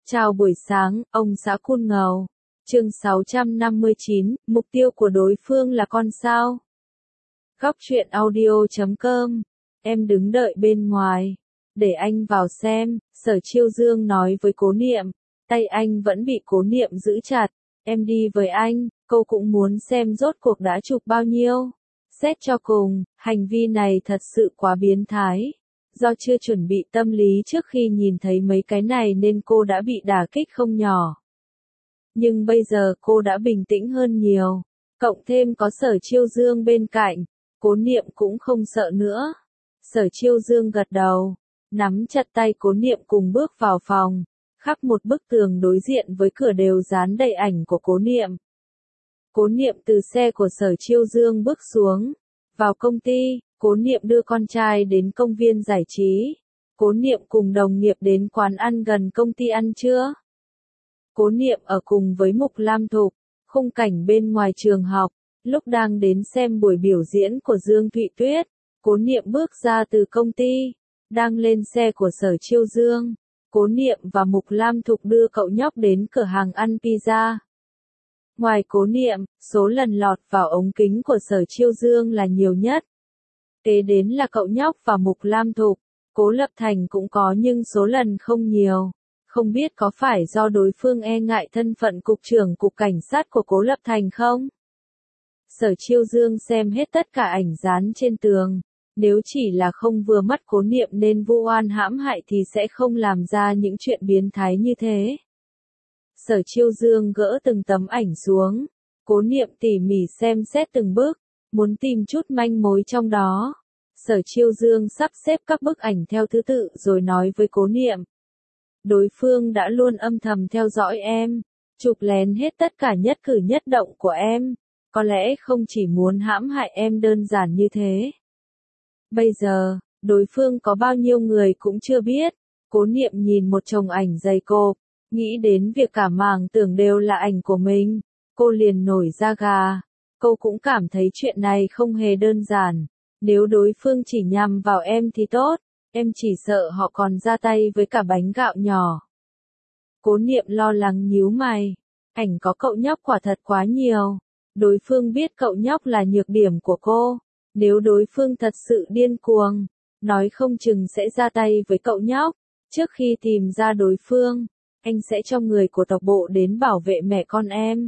Chào buổi sáng, ông xã Cun Ngầu. Chương 659, mục tiêu của đối phương là con sao? Góc truyện audio.com. Em đứng đợi bên ngoài. Để anh vào xem, Sở Chiêu Dương nói với Cố Niệm. Tay anh vẫn bị Cố Niệm giữ chặt. Em đi với anh, cô cũng muốn xem rốt cuộc đã chụp bao nhiêu. Xét cho cùng, hành vi này thật sự quá biến thái. Do chưa chuẩn bị tâm lý trước khi nhìn thấy mấy cái này nên cô đã bị đả kích không nhỏ. Nhưng bây giờ cô đã bình tĩnh hơn nhiều. Cộng thêm có Sở Chiêu Dương bên cạnh, Cố Niệm cũng không sợ nữa. Sở Chiêu Dương gật đầu, nắm chặt tay Cố Niệm cùng bước vào phòng. Khắp một bức tường đối diện với cửa đều dán đầy ảnh của Cố Niệm. Cố Niệm từ xe của Sở Chiêu Dương bước xuống. Vào công ty, Cố Niệm đưa con trai đến công viên giải trí. Cố Niệm cùng đồng nghiệp đến quán ăn gần công ty ăn trưa. Cố Niệm ở cùng với Mục Lam Thục, khung cảnh bên ngoài trường học, lúc đang đến xem buổi biểu diễn của Dương Thụy Tuyết. Cố Niệm bước ra từ công ty, đang lên xe của Sở Chiêu Dương. Cố Niệm và Mục Lam Thục đưa cậu nhóc đến cửa hàng ăn pizza. Ngoài Cố Niệm, số lần lọt vào ống kính của Sở Chiêu Dương là nhiều nhất. Kế đến là cậu nhóc và Mục Lam Thục. Cố Lập Thành cũng có nhưng số lần không nhiều. Không biết có phải do đối phương e ngại thân phận cục trưởng cục cảnh sát của Cố Lập Thành không? Sở Chiêu Dương xem hết tất cả ảnh dán trên tường. Nếu chỉ là không vừa mắt Cố Niệm nên vu oan hãm hại thì sẽ không làm ra những chuyện biến thái như thế. Sở Chiêu Dương gỡ từng tấm ảnh xuống. Cố Niệm tỉ mỉ xem xét từng bước, muốn tìm chút manh mối trong đó. Sở Chiêu Dương sắp xếp các bức ảnh theo thứ tự rồi nói với Cố Niệm. Đối phương đã luôn âm thầm theo dõi em, chụp lén hết tất cả nhất cử nhất động của em. Có lẽ không chỉ muốn hãm hại em đơn giản như thế. Bây giờ, đối phương có bao nhiêu người cũng chưa biết. Cố Niệm nhìn một chồng ảnh dày cộp, nghĩ đến việc cả màng tưởng đều là ảnh của mình. Cô liền nổi da gà. Cô cũng cảm thấy chuyện này không hề đơn giản. Nếu đối phương chỉ nhằm vào em thì tốt, em chỉ sợ họ còn ra tay với cả bánh gạo nhỏ. Cố Niệm lo lắng nhíu mày. Ảnh có cậu nhóc quả thật quá nhiều. Đối phương biết cậu nhóc là nhược điểm của cô. Nếu đối phương thật sự điên cuồng, nói không chừng sẽ ra tay với cậu nhóc. Trước khi tìm ra đối phương, anh sẽ cho người của tộc bộ đến bảo vệ mẹ con em.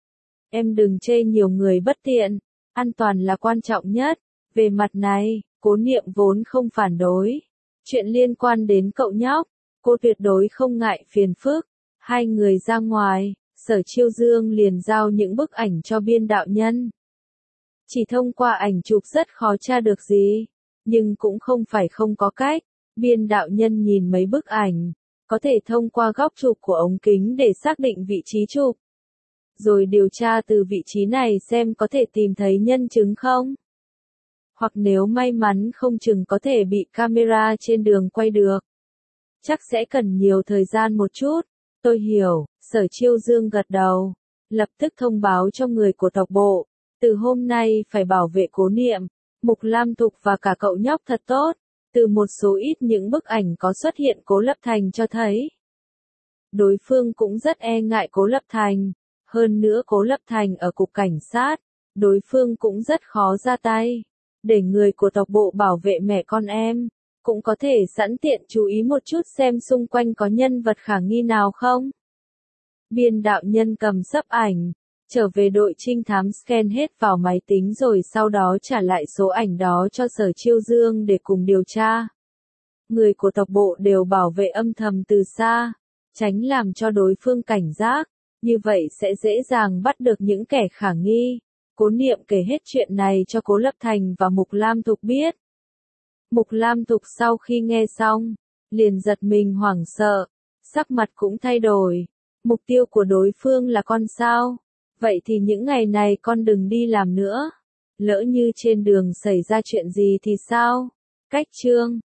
Em đừng chê nhiều người bất tiện, an toàn là quan trọng nhất. Về mặt này, Cố Niệm vốn không phản đối. Chuyện liên quan đến cậu nhóc, cô tuyệt đối không ngại phiền phức. Hai người ra ngoài, Sở Chiêu Dương liền giao những bức ảnh cho biên đạo nhân. Chỉ thông qua ảnh chụp rất khó tra được gì, nhưng cũng không phải không có cách. Biên đạo nhân nhìn mấy bức ảnh, có thể thông qua góc chụp của ống kính để xác định vị trí chụp. Rồi điều tra từ vị trí này xem có thể tìm thấy nhân chứng không. Hoặc nếu may mắn không chừng có thể bị camera trên đường quay được. Chắc sẽ cần nhiều thời gian một chút. Tôi hiểu, Sở Chiêu Dương gật đầu. Lập tức thông báo cho người của tộc bộ. Từ hôm nay phải bảo vệ Cố Niệm, Mục Lam Thục và cả cậu nhóc thật tốt. Từ một số ít những bức ảnh có xuất hiện Cố Lập Thành cho thấy. Đối phương cũng rất e ngại Cố Lập Thành. Hơn nữa Cố Lập Thành ở cục cảnh sát. Đối phương cũng rất khó ra tay. Để người của tộc bộ bảo vệ mẹ con em. Cũng có thể sẵn tiện chú ý một chút xem xung quanh có nhân vật khả nghi nào không. Biên đạo nhân cầm sấp ảnh. Trở về đội trinh thám scan hết vào máy tính rồi sau đó trả lại số ảnh đó cho Sở Chiêu Dương để cùng điều tra. Người của tộc bộ đều bảo vệ âm thầm từ xa, tránh làm cho đối phương cảnh giác, như vậy sẽ dễ dàng bắt được những kẻ khả nghi. Cố Niệm kể hết chuyện này cho Cố Lập Thành và Mục Lam Thục biết. Mục Lam Thục sau khi nghe xong, liền giật mình hoảng sợ, sắc mặt cũng thay đổi. Mục tiêu của đối phương là con sao? Vậy thì những ngày này con đừng đi làm nữa. Lỡ như trên đường xảy ra chuyện gì thì sao? Cách chương